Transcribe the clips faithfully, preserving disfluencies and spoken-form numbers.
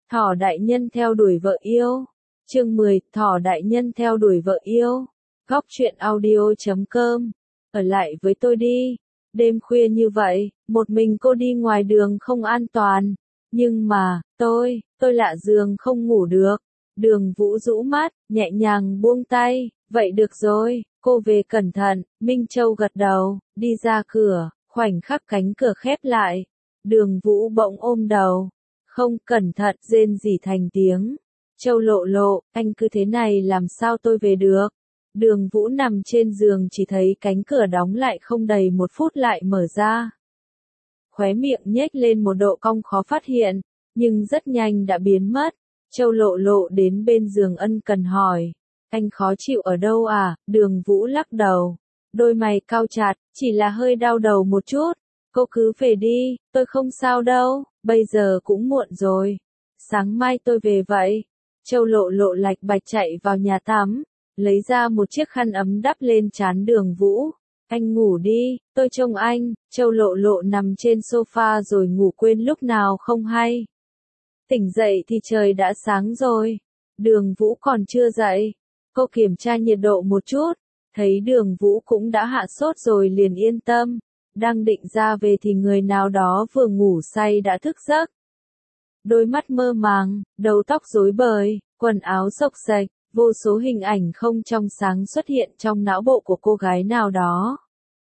Thỏ đại nhân theo đuổi vợ yêu. Chương mười, Thỏ đại nhân theo đuổi vợ yêu. Góc truyện audio chấm com. Ở lại với tôi đi. Đêm khuya như vậy, một mình cô đi ngoài đường không an toàn. Nhưng mà, tôi, tôi lạ giường không ngủ được. Đường Vũ rũ mắt, nhẹ nhàng buông tay. Vậy được rồi, cô về cẩn thận. Minh Châu gật đầu, đi ra cửa, khoảnh khắc cánh cửa khép lại. Đường Vũ bỗng ôm đầu. Không cẩn thận, rên rỉ thành tiếng. Châu Lộ Lộ, anh cứ thế này làm sao tôi về được? Đường Vũ nằm trên giường chỉ thấy cánh cửa đóng lại không đầy một phút lại mở ra. Khóe miệng nhếch lên một độ cong khó phát hiện, nhưng rất nhanh đã biến mất. Châu Lộ Lộ đến bên giường ân cần hỏi. Anh khó chịu ở đâu à? Đường Vũ lắc đầu. Đôi mày cau chặt, chỉ là hơi đau đầu một chút. Cô cứ về đi, tôi không sao đâu, bây giờ cũng muộn rồi. Sáng mai tôi về vậy. Châu Lộ Lộ lạch bạch chạy vào nhà tắm, lấy ra một chiếc khăn ấm đắp lên trán Đường Vũ. Anh ngủ đi, tôi trông anh. Châu Lộ Lộ nằm trên sofa rồi ngủ quên lúc nào không hay. Tỉnh dậy thì trời đã sáng rồi. Đường Vũ còn chưa dậy. Cô kiểm tra nhiệt độ một chút, thấy Đường Vũ cũng đã hạ sốt rồi liền yên tâm. Đang định ra về thì người nào đó vừa ngủ say đã thức giấc. Đôi mắt mơ màng, đầu tóc rối bời, quần áo xộc xệch, vô số hình ảnh không trong sáng xuất hiện trong não bộ của cô gái nào đó.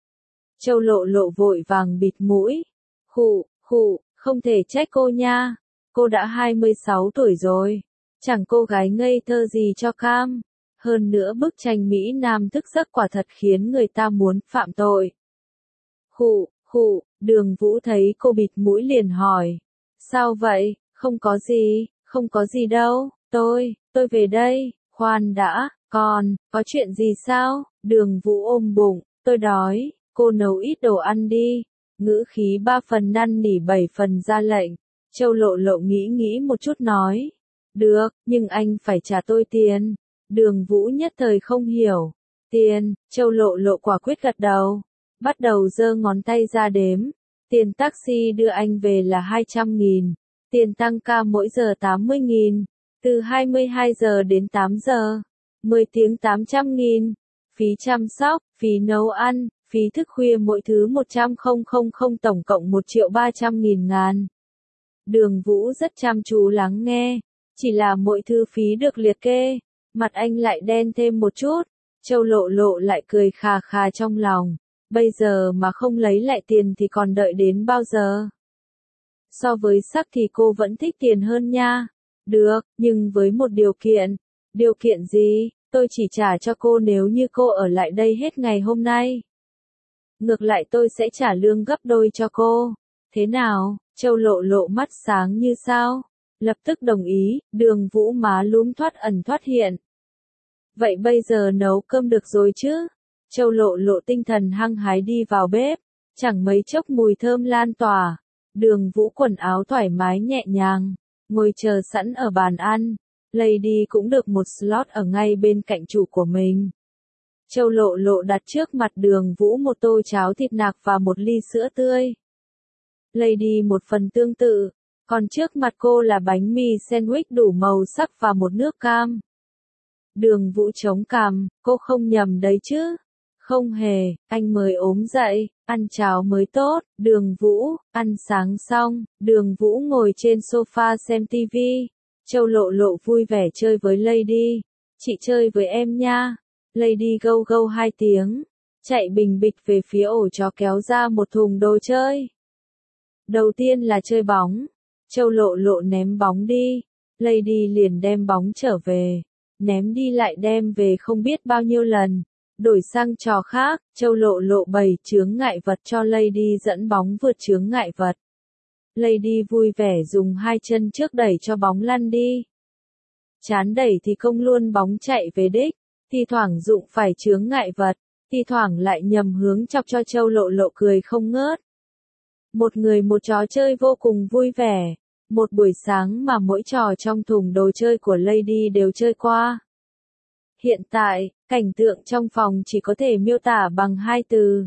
Châu Lộ Lộ vội vàng bịt mũi. Khụ, khụ, không thể trách cô nha. Cô đã hai mươi sáu tuổi rồi. Chẳng cô gái ngây thơ gì cho cam. Hơn nữa bức tranh Mỹ Nam thức giấc quả thật khiến người ta muốn phạm tội. Khụ, khụ, Đường Vũ thấy cô bịt mũi liền hỏi. Sao vậy? Không có gì, không có gì đâu, tôi, tôi về đây, khoan đã, còn, có chuyện gì sao? Đường Vũ ôm bụng, tôi đói, cô nấu ít đồ ăn đi. Ngữ khí ba phần năn nỉ bảy phần ra lệnh. Châu Lộ Lộ nghĩ nghĩ một chút nói. Được, nhưng anh phải trả tôi tiền. Đường Vũ nhất thời không hiểu. Tiền, Châu Lộ Lộ quả quyết gật đầu. Bắt đầu giơ ngón tay ra đếm. Tiền taxi đưa anh về là hai trăm nghìn. Tiền tăng ca mỗi giờ tám mươi nghìn. Từ hai mươi hai giờ đến tám giờ. mười tiếng tám trăm nghìn. Phí chăm sóc, phí nấu ăn, phí thức khuya mỗi thứ một trăm nghìn, tổng cộng một triệu ba trăm nghìn ngàn. Đường Vũ rất chăm chú lắng nghe. Chỉ là mỗi thứ phí được liệt kê. Mặt anh lại đen thêm một chút. Châu Lộ Lộ lại cười khà khà trong lòng. Bây giờ mà không lấy lại tiền thì còn đợi đến bao giờ? So với sắc thì cô vẫn thích tiền hơn nha. Được, nhưng với một điều kiện. Điều kiện gì? Tôi chỉ trả cho cô nếu như cô ở lại đây hết ngày hôm nay. Ngược lại tôi sẽ trả lương gấp đôi cho cô. Thế nào? Châu Lộ Lộ mắt sáng như sao? Lập tức đồng ý. Đường Vũ má lúm thoát ẩn thoát hiện. Vậy bây giờ nấu cơm được rồi chứ? Châu Lộ Lộ tinh thần hăng hái đi vào bếp. Chẳng mấy chốc mùi thơm lan tỏa. Đường Vũ quần áo thoải mái nhẹ nhàng. Ngồi chờ sẵn ở bàn ăn. Lady cũng được một slot ở ngay bên cạnh chủ của mình. Châu Lộ Lộ đặt trước mặt Đường Vũ một tô cháo thịt nạc và một ly sữa tươi. Lady một phần tương tự. Còn trước mặt cô là bánh mì sandwich đủ màu sắc và một nước cam. Đường Vũ chống cằm, cô không nhầm đấy chứ? Không hề, anh mới ốm dậy, ăn cháo mới tốt. Đường Vũ, ăn sáng xong, Đường Vũ ngồi trên sofa xem tivi. Châu Lộ Lộ vui vẻ chơi với Lady. Chị chơi với em nha. Lady gâu gâu hai tiếng, chạy bình bịch về phía ổ chó kéo ra một thùng đồ chơi. Đầu tiên là chơi bóng. Châu Lộ Lộ ném bóng đi. Lady liền đem bóng trở về. Ném đi lại đem về không biết bao nhiêu lần. Đổi sang trò khác, Châu Lộ Lộ bày chướng ngại vật cho Lady dẫn bóng vượt chướng ngại vật. Lady vui vẻ dùng hai chân trước đẩy cho bóng lăn đi. Chán đẩy thì công luôn bóng chạy về đích, thi thoảng dụng phải chướng ngại vật, thi thoảng lại nhầm hướng chọc cho Châu Lộ Lộ cười không ngớt. Một người một trò chơi vô cùng vui vẻ. Một buổi sáng mà mỗi trò trong thùng đồ chơi của Lady đều chơi qua. Hiện tại, cảnh tượng trong phòng chỉ có thể miêu tả bằng hai từ.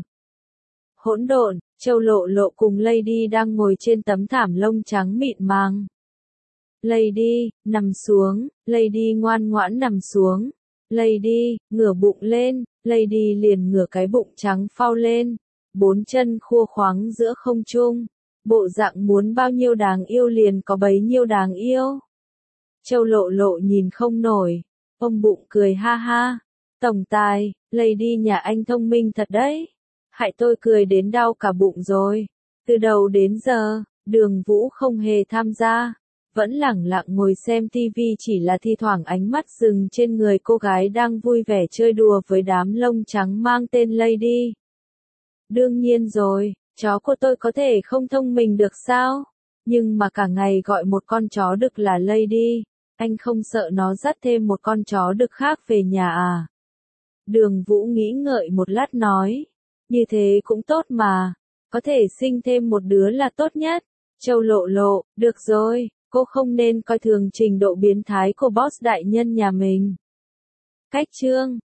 Hỗn độn. Châu Lộ Lộ cùng Lady đang ngồi trên tấm thảm lông trắng mịn màng. Lady, nằm xuống, Lady ngoan ngoãn nằm xuống. Lady, ngửa bụng lên, Lady liền ngửa cái bụng trắng phao lên, bốn chân khua khoáng giữa không trung, bộ dạng muốn bao nhiêu đáng yêu liền có bấy nhiêu đáng yêu. Châu Lộ Lộ nhìn không nổi, ôm bụng cười ha ha, tổng tài, Lady nhà anh thông minh thật đấy, hại tôi cười đến đau cả bụng rồi. Từ đầu đến giờ, Đường Vũ không hề tham gia, vẫn lẳng lặng ngồi xem tivi, chỉ là thi thoảng ánh mắt dừng trên người cô gái đang vui vẻ chơi đùa với đám lông trắng mang tên Lady. Đương nhiên rồi, chó của tôi có thể không thông minh được sao? Nhưng mà cả ngày gọi một con chó đực là Lady, anh không sợ nó dắt thêm một con chó đực khác về nhà à? Đường Vũ nghĩ ngợi một lát nói, như thế cũng tốt mà, có thể sinh thêm một đứa là tốt nhất. Châu Lộ Lộ, được rồi, cô không nên coi thường trình độ biến thái của boss đại nhân nhà mình. Cách chương